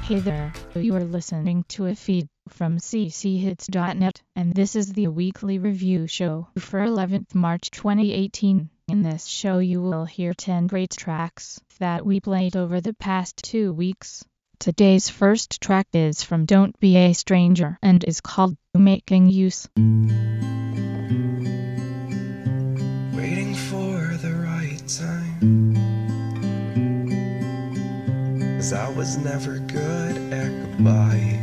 Hey there, you are listening to a feed from cchits.net, and this is the weekly review show for 11th March 2018. In this show you will hear 10 great tracks that we played over the past 2 weeks. Today's first track is from Don't Be a Stranger and is called Making Use. Waiting for the right time, 'cause I was never good at goodbyes.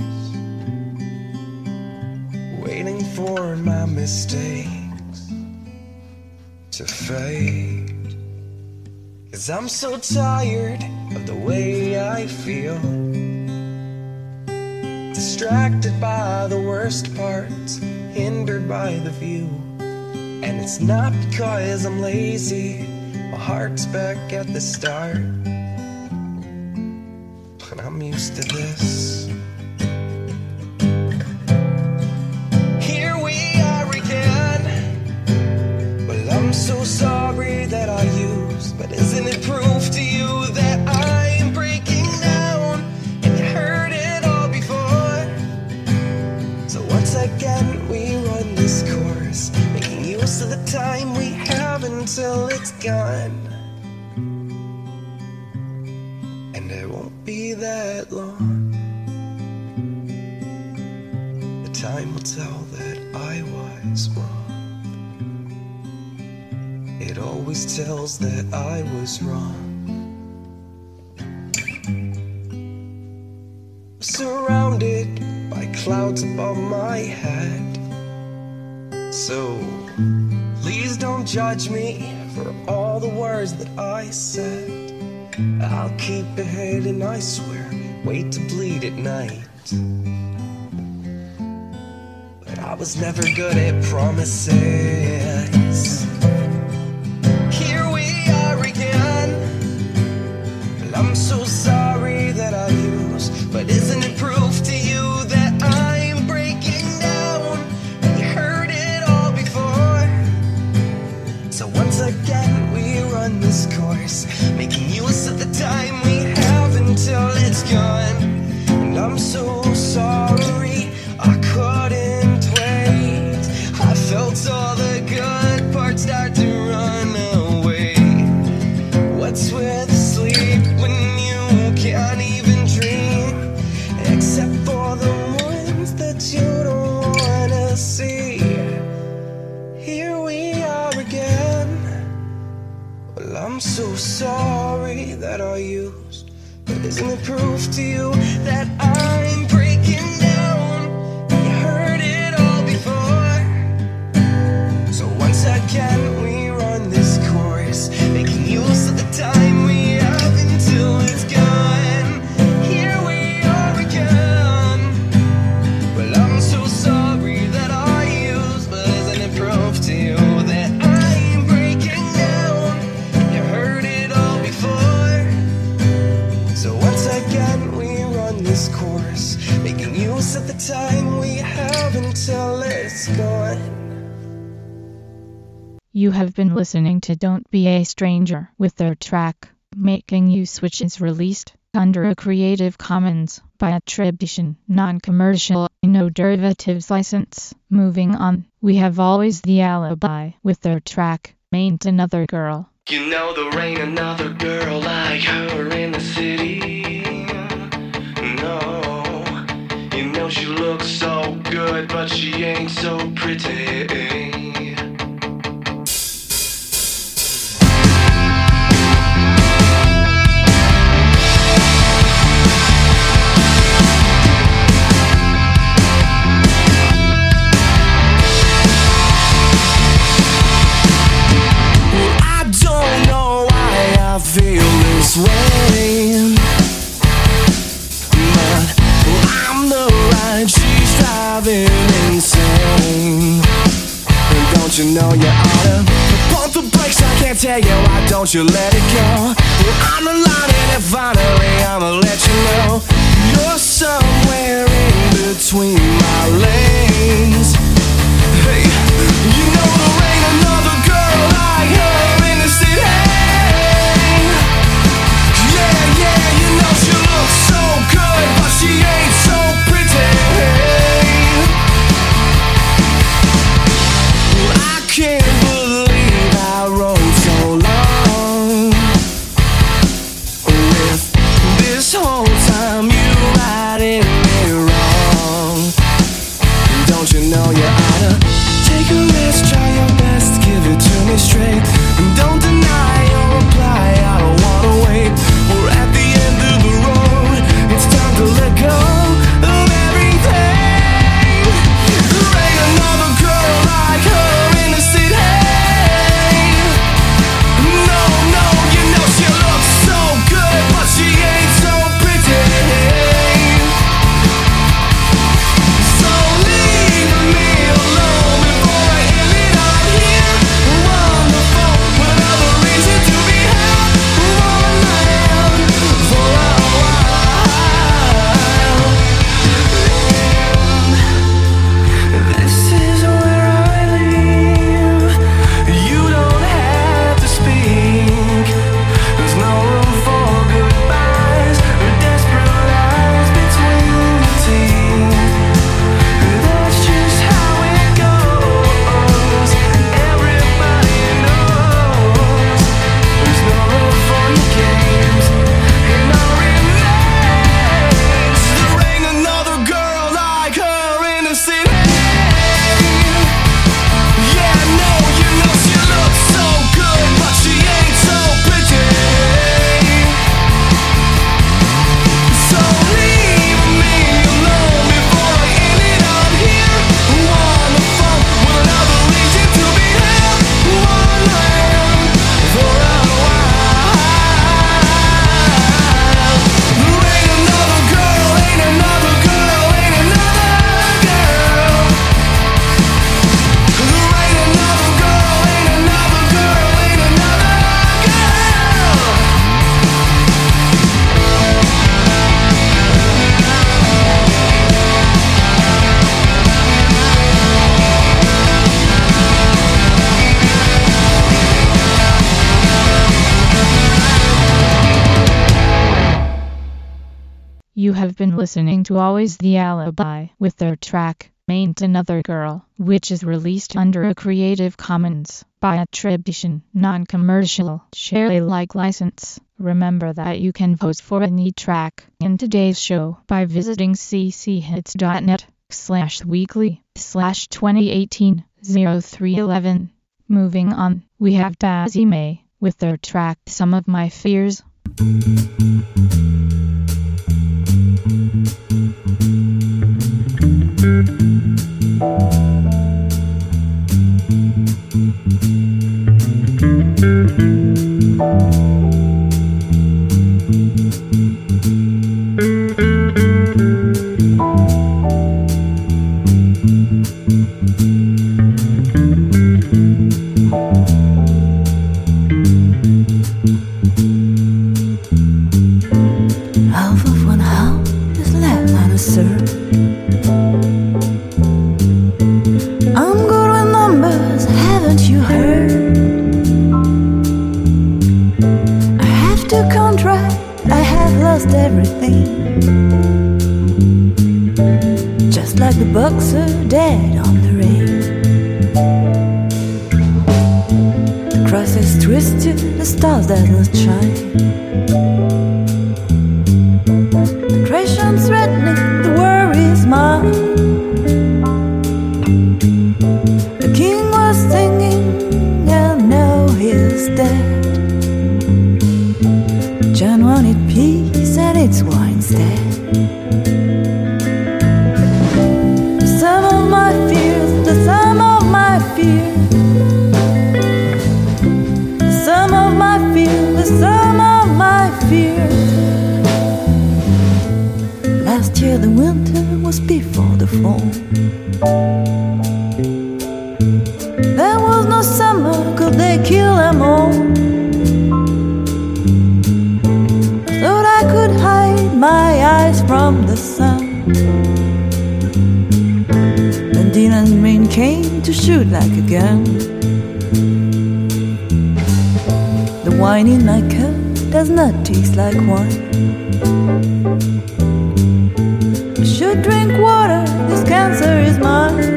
Waiting for my mistakes to fade, 'cause I'm so tired of the way I feel. Distracted by the worst parts, hindered by the view. And it's not because I'm lazy, my heart's back at the start. But I'm used to this. Here we are again. Well, I'm so sorry that I used, but isn't it proof to you that I'm breaking down? And you heard it all before. So once again we run this course, making use of the time we have until it's gone. And it won't be that long. The time will tell that I was wrong. It always tells that I was wrong. Surrounded by clouds above my head, so please don't judge me for all the words that I said. I'll keep it hidden, I swear, wait to bleed at night. But I was never good at promises. Here we are again. Well, I'm so sorry that I used, but isn't it proof to you that I'm breaking down? And you heard it all before. So once again we run this course, making use of the time we have until it's gone. And I'm so sorry I couldn't wait. I felt all the good parts start to run away. What's with sleep when you can't even dream, except for the ones that you don't wanna see? Here we are again. Well, I'm so sorry that I used, but isn't it proof to you that I'm breaking down? You heard it all before. So once again we run this course, making use of the time we have until it's gone. Here we are again. Well, I'm so sorry that I used, but isn't it proof to you that I'm breaking down? You heard it all before. So once again we run this course, making use of the time we have until it's gone. You have been listening to Don't Be a Stranger with their track Making Use, which is released under a Creative Commons by attribution, non-commercial, no derivatives license. Moving on, we have Always the Alibi with their track Ain't Another Girl. You know there ain't another girl like her in the city. No, you know she looks so good, but she ain't so pretty. I feel this way, but I'm the ride she's driving insane. And don't you know you oughta pump the brakes? I can't tell you why don't you let it go. Well, I'm the line and finally I'ma let you know you're somewhere in between my lanes. Hey, you know there ain't another girl like her in the city. Yeah, you know she looks so good, but she You have been listening to Always the Alibi with their track, Ain't Another Girl, which is released under a Creative Commons by attribution, non-commercial, share Alike license. Remember that you can vote for any track in today's show by visiting cchits.net/weekly/2018-0311. Moving on, we have Dazzy May with their track Some of My Fears. Half of one half is left unanswered. I'm good with numbers, haven't you heard? I have to contract, I have lost everything. Just like the boxer dead on the ring. The cross is twisted, the stars does not shine. Threatening, the worry is mine. The king was singing, and now he's dead. John wanted peace, and it's war instead. The sum of my fears, the sum of my fears, the sum of my fears, the sum of my fears. Last year the winter was before the fall. There was no summer, could they kill them all? Thought I could hide my eyes from the sun. Then Dina's rain came to shoot like a gun. The wine in my cup does not taste like wine. Should drink water, this cancer is mine.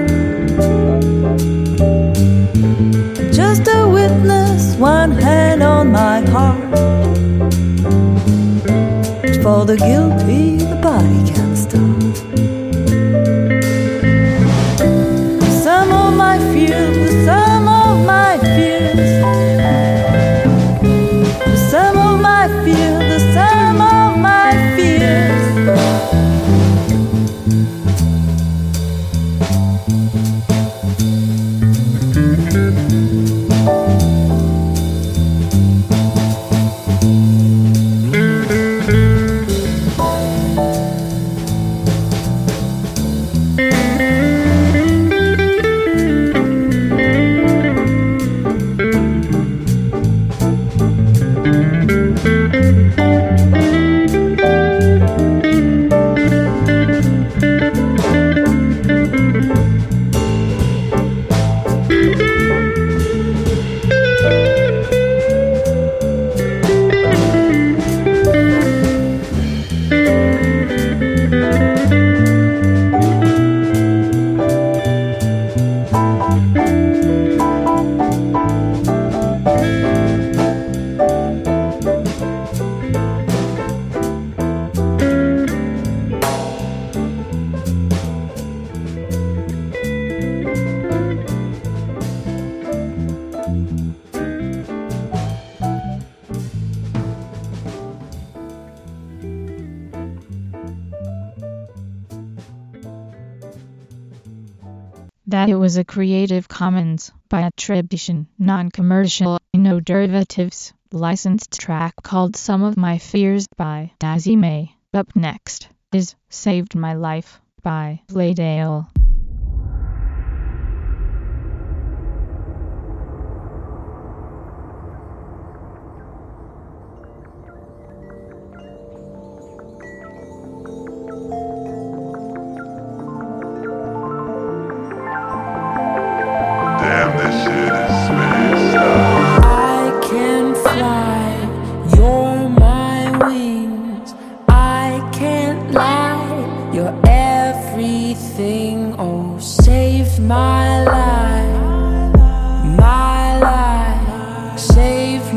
Just a witness, one hand on my heart. For the guilty, the body can't stop. The sum of my fears, the sum of my fears, the sum of my fears, the sum of my fears. That it was a Creative Commons by attribution, non-commercial, no derivatives, licensed track called Some of My Fears by Dazzy May. Up next is Saved My Life by Laydale. Damn, this shit is spaced out. I can fly, you're my wings. I can't lie.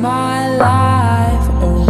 my life. Oh.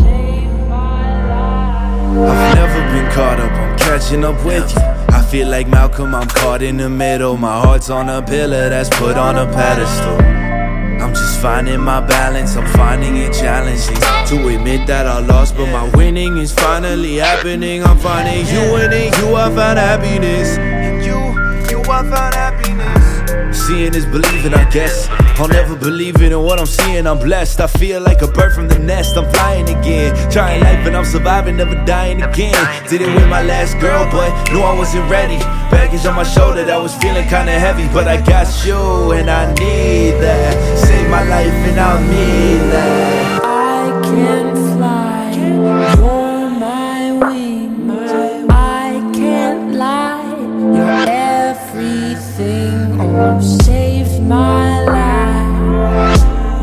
I've never been caught up, I'm catching up with you. I feel like Malcolm, I'm caught in the middle. My heart's on a pillar that's put on a pedestal. I'm just finding my balance, I'm finding it challenging to admit that I lost, but my winning is finally happening. I'm finding you, and in you I found happiness. In you I found happiness. Seeing is believing, I guess. I'll never believe it in what I'm seeing, I'm blessed. I feel like a bird from the nest, I'm flying again. Trying life and I'm surviving, never dying again. Did it with my last girl, but knew I wasn't ready. Baggage on my shoulder that was feeling kinda heavy, but I got you and I need that. Save my life and I'll need that. I can fly, you're my wing. I can't lie, you're everything. Oh, save my life,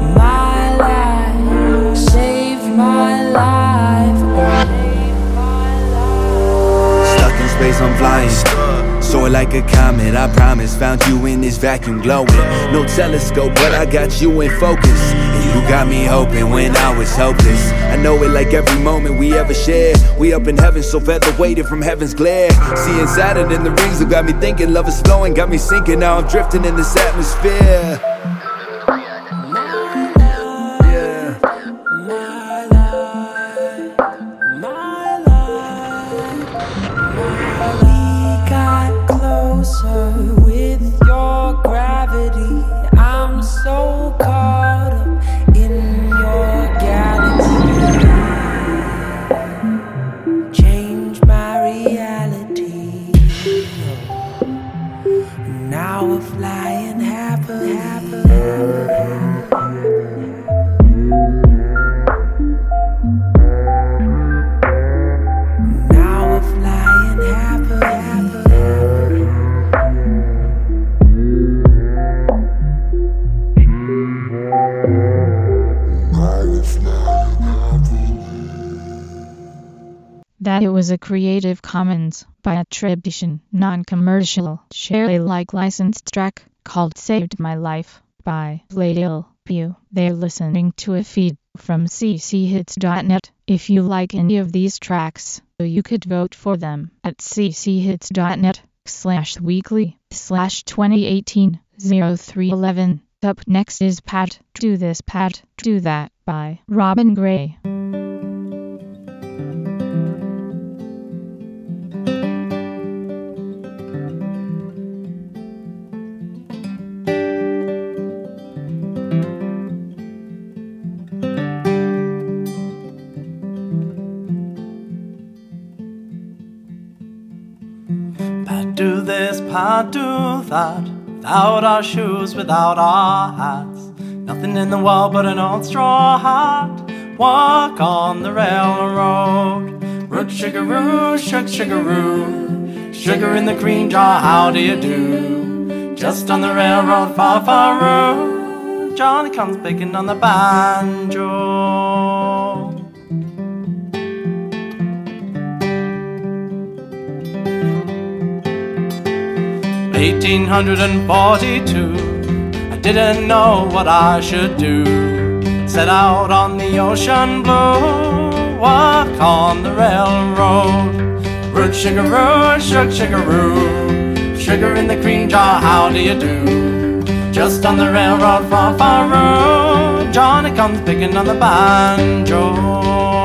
save my life. Stuck in space, I'm flying. Soar like a comet, I promise. Found you in this vacuum glowing. No telescope, but I got you in focus. And you got me hoping when I was hopeless. I know it like every moment we ever shared. We up in heaven, so feather weighted from heaven's glare. Seeing Saturn in the rings that got me thinking. Love is flowing, got me sinking. Now I'm drifting in this atmosphere. With your gravity, I'm so caught up in your galaxy. Change my reality. Now we're flying happily. Now we're flying happily. That it was a Creative Commons by attribution, non-commercial, share Alike licensed track called Saved My Life by Playdill View. They're listening to a feed from cchits.net. If you like any of these tracks, you could vote for them at cchits.net/weekly/2018-0311. Up next is Pat, Do This Pat, Do That by Robin Gray. Do this, Pat, do that. Without our shoes, without our hats. Nothing in the world but an old straw hat. Walk on the railroad. Root sugaroo, sugaroo. Sugar in the cream jar, how do you do? Just on the railroad, far, far road. Johnny comes picking on the banjo. 1842, I didn't know what I should do. Set out on the ocean blue, walk on the railroad. Root sugaroo, sugaroo. Sugar in the cream jar, how do you do? Just on the railroad, far, far road. Johnny comes picking on the banjo.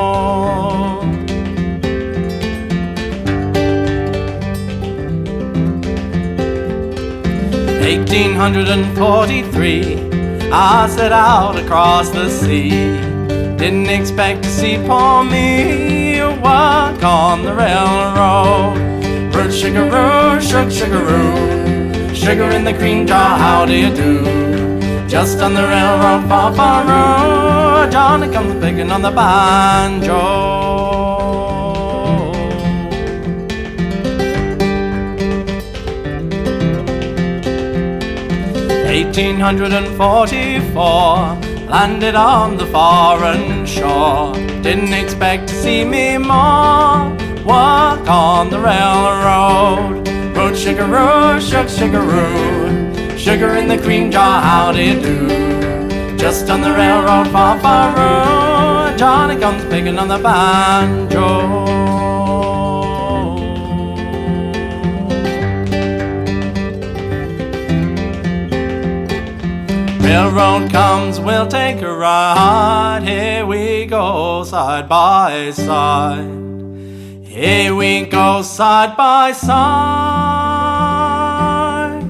1843, I set out across the sea. Didn't expect to see poor me walk on the railroad. Root sugaroo, sugaroo. Sugar in the cream jar, how do you do? Just on the railroad, far, far road. Johnny comes picking on the banjo. 1844, landed on the foreign shore. Didn't expect to see me more walk on the railroad. Road sugaroo, sugaroo. Sugar in the cream jar, how do you do? Just on the railroad, far, far road, Johnny comes picking on the banjo. Railroad comes, we'll take a ride. Here we go, side by side. Here we go, side by side.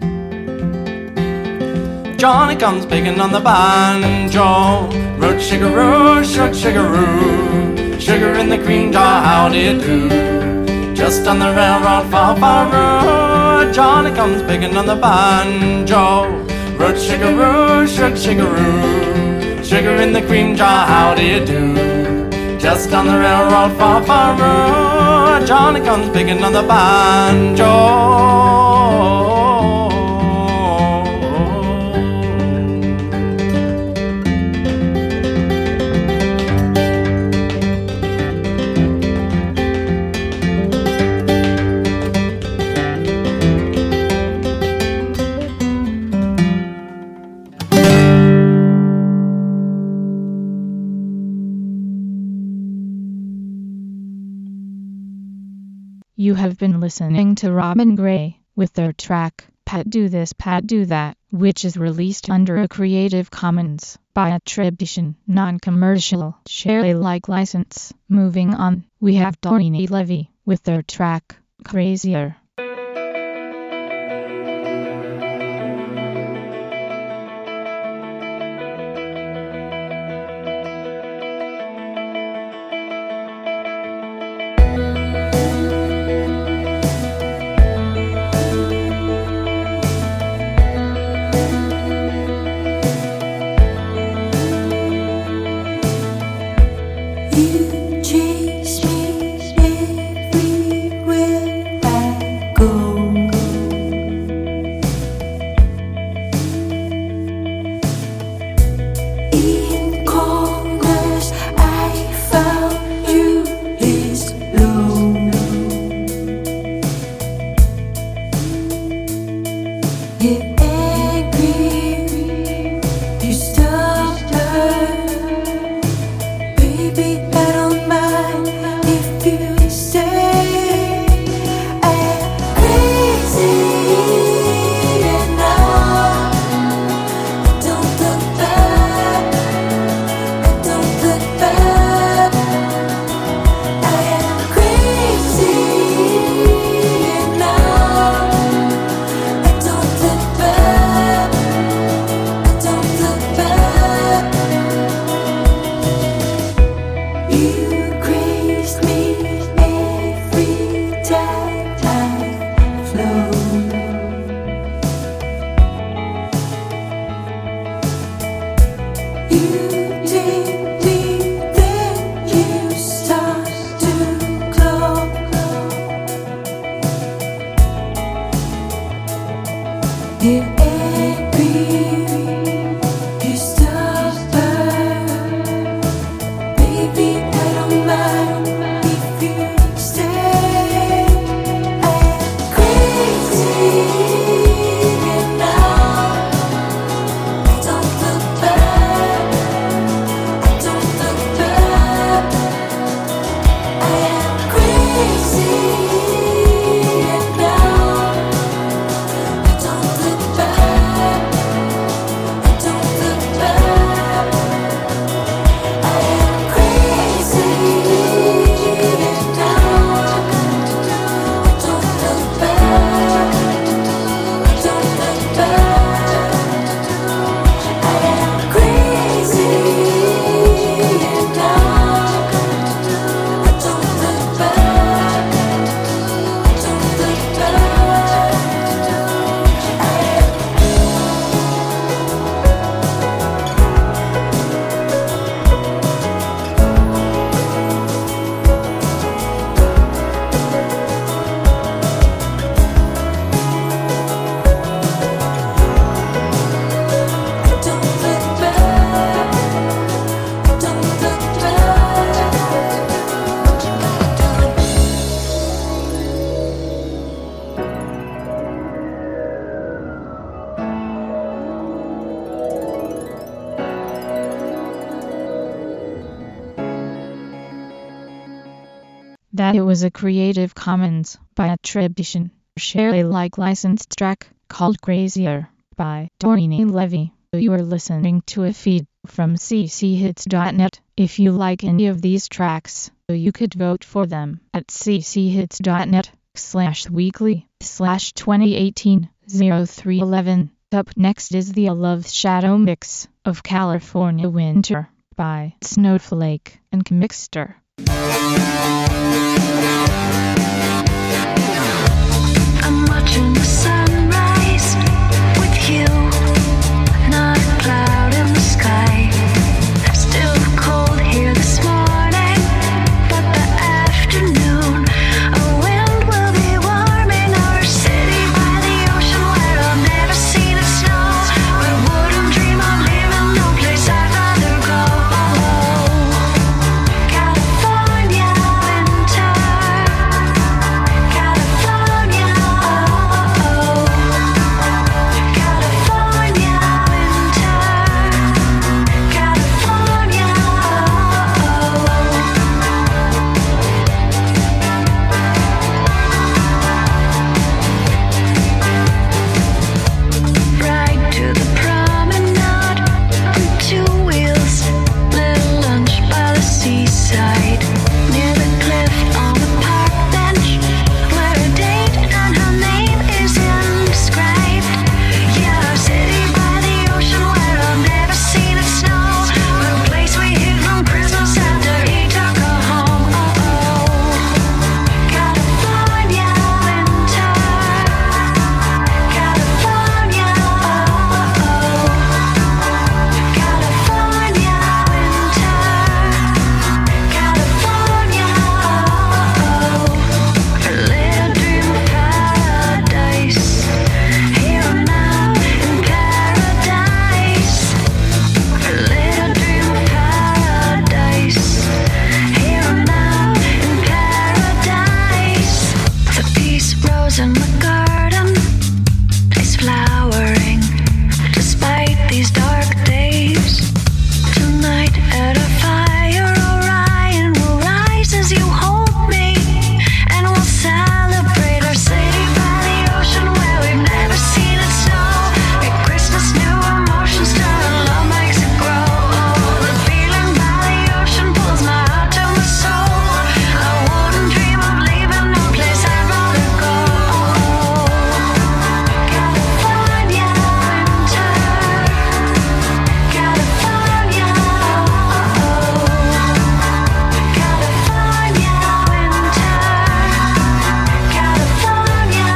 Johnny comes picking on the banjo. Root sugaroo, shug sugaroo. Sugar in the cream jar, how do you do? Just on the railroad, far, far road, Johnny comes picking on the banjo. Root sugaroo, shug sugaroo. Sugar in the cream jar, how do you do? Just on the railroad, far, far road, Johnny comes picking on the banjo. You have been listening to Robin Gray with their track, Pat Do This, Pat Do That, which is released under a Creative Commons by attribution, non-commercial, share Alike license. Moving on, we have Doreen Levy with their track, Crazier. You chase me everywhere I that it was a Creative Commons by attribution, share Alike licensed track called Crazier by Doreen Levy. You are listening to a feed from cchits.net. If you like any of these tracks, you could vote for them at cchits.net/weekly/2018-0311. Up next is the Love Shadow mix of California Winter by Snowflake and Mixter. I'm watching the sunrise with you, not a cloud in the sky. Still cold here this morning, but the afternoon, a wind will be warming our city by the ocean where I've never seen it snow. But wouldn't dream of leaving no place I'd rather go. California winter, California, California winter, California. Ride to the promenade on two wheels, little lunch by the seaside, near the cliff on the park bench, where a date and her name is inscribed. Yeah, our city by the ocean where I've never seen it snow, but a place we hid from Christmas after he took her home. California winter, California, California winter, California. A little dream of paradise, here and now in paradise. A little dream of paradise, here and now in paradise. The peace rose in the garden is flowering, despite these dark days. Tonight at a fire, Orion will rise as you hold me, and we'll celebrate our city by the ocean where we've never seen it snow. At Christmas, new emotions turn and love makes it grow. The feeling by the ocean pulls my heart to my soul. I wouldn't dream of leaving no place I'd rather go. California winter, California, California winter, California,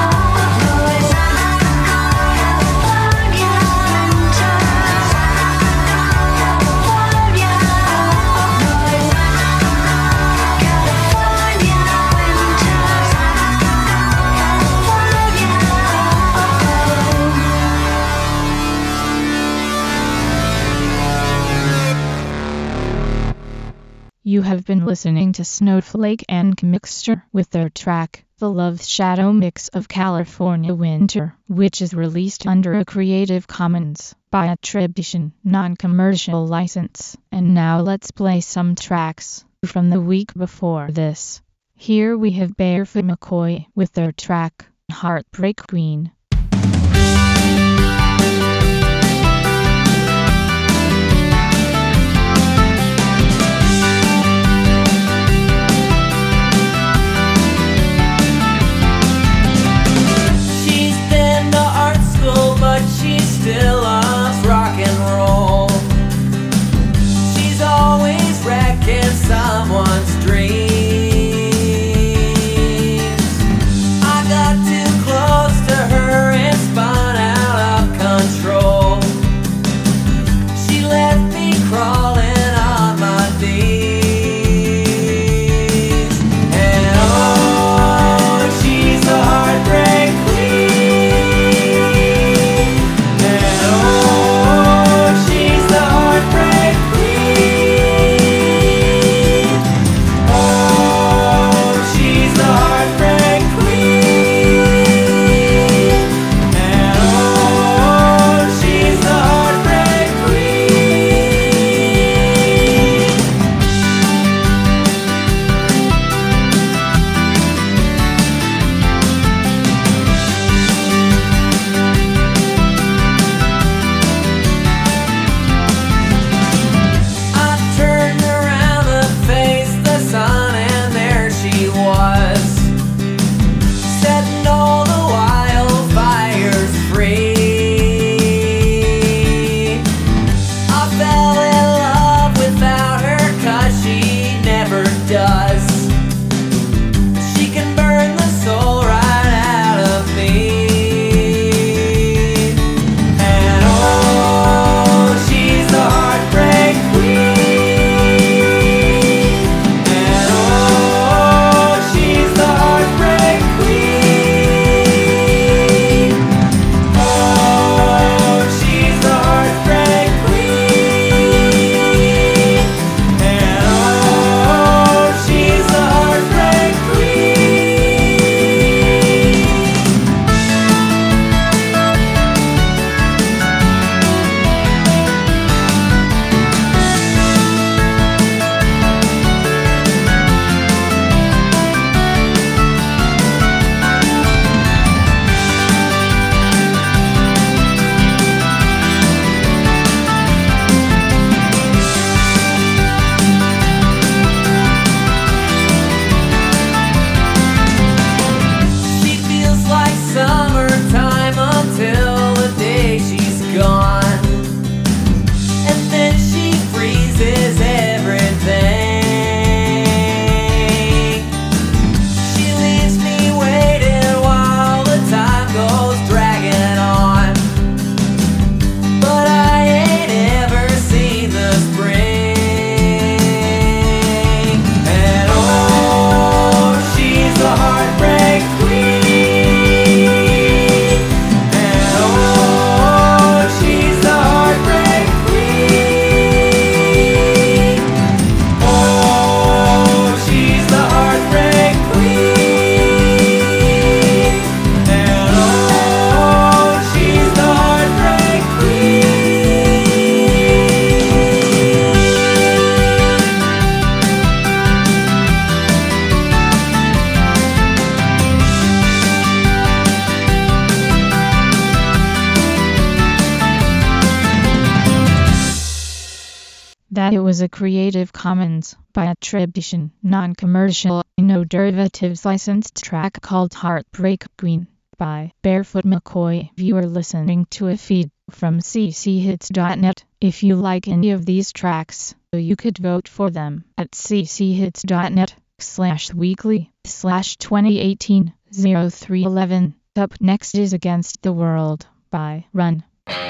You have been listening to Snowflake and Mixter with their track, The Love Shadow Mix of California Winter, which is released under a Creative Commons by attribution, non-commercial license. And now let's play some tracks from the week before this. Here we have Barefoot McCoy with their track, Heartbreak Queen. She's been to art school, but she still loves rock and roll. She's always wrecking someone's dreams. I got too close to her and spun out of control. She left me crawling on my knees. And oh, she's a heartbreak queen. And oh, she's the heartbreak queen. That it was a Creative Commons by attribution, non-commercial, no derivatives licensed track called Heartbreak Queen by Barefoot McCoy. You are listening to a feed from cchits.net. If you like any of these tracks, you could vote for them at cchits.net/weekly/2018-0311. Up next is Against the World by Run.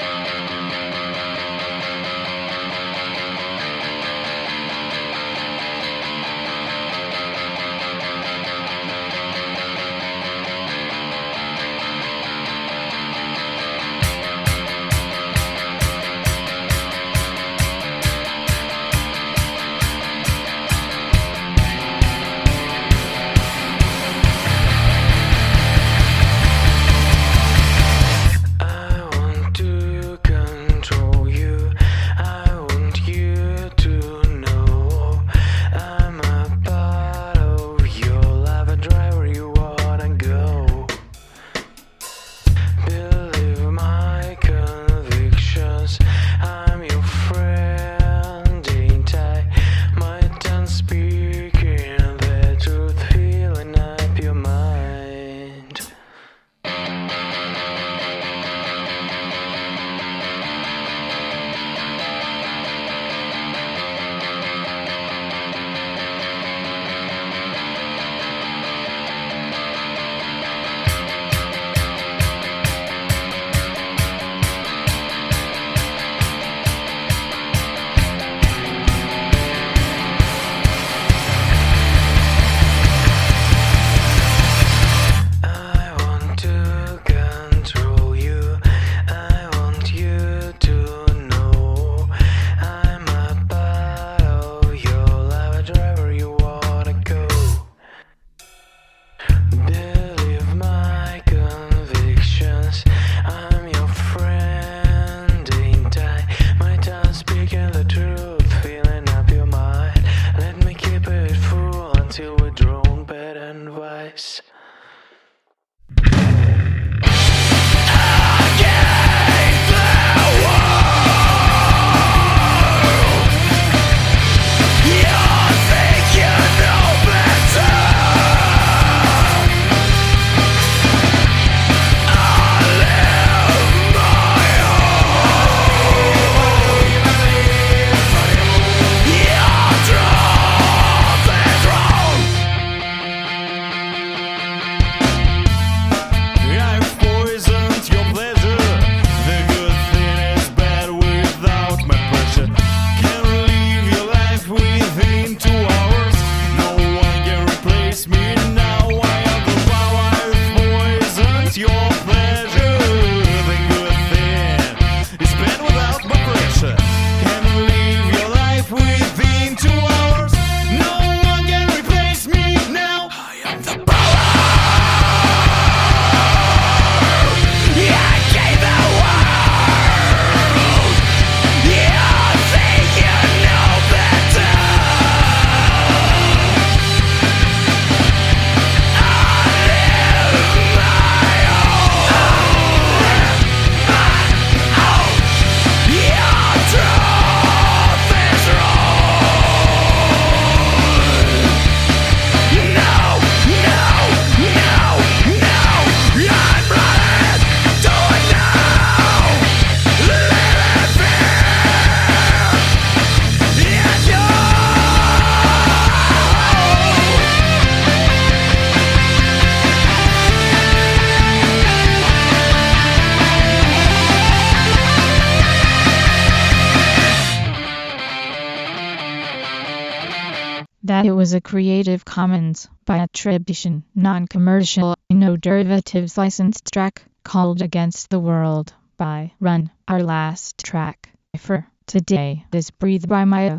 That it was a Creative Commons by attribution, non-commercial, no derivatives licensed track called Against the World by Run. Our last track for today is Breathe by Maya.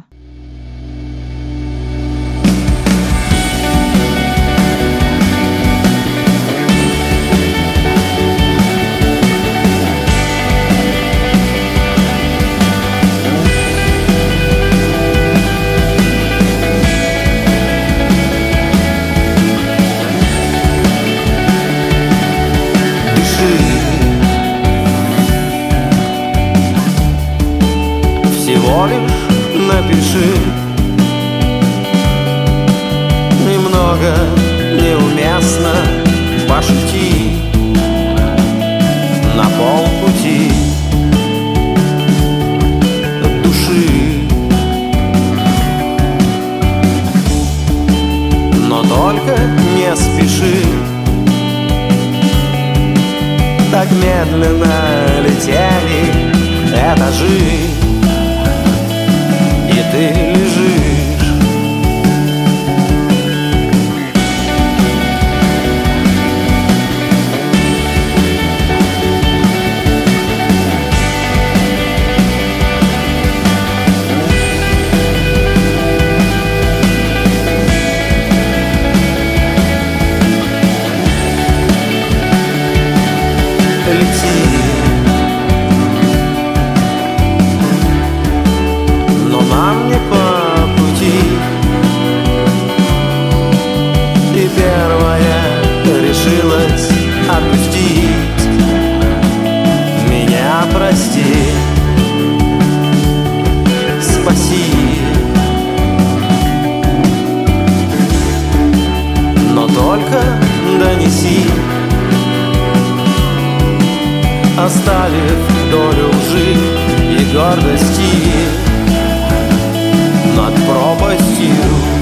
Всего лишь напиши медленно летели этажи, и ты лежишь. Но нам не по пути. И первая решилась отпустить меня, прости, спаси. Но только донеси, оставив долю лжи и гордости над пропастью.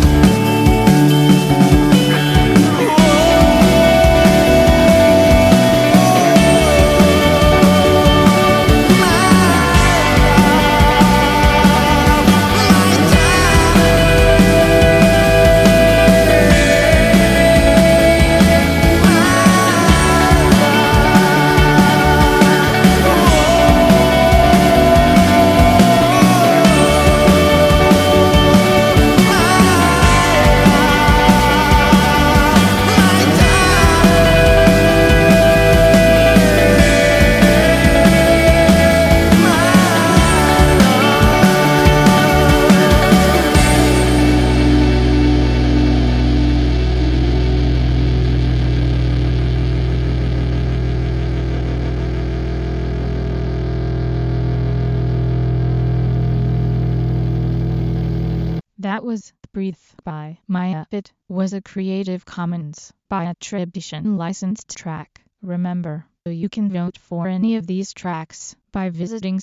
That was Breathe by Maya. It was a Creative Commons by attribution licensed track. Remember, you can vote for any of these tracks by visiting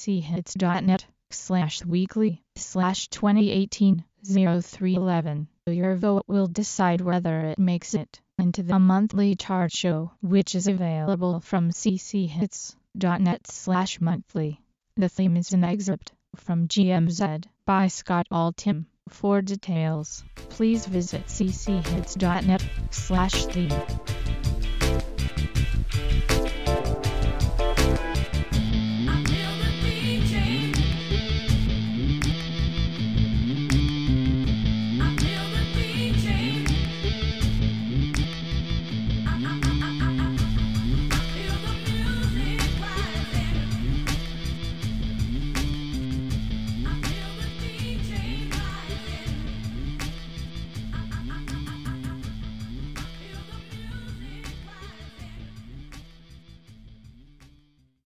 cchits.net/weekly/2018-0311. Your vote will decide whether it makes it into the monthly chart show, which is available from cchits.net/monthly. The theme is an excerpt from GMZ by Scott Altham. For details, please visit cchits.net/theme.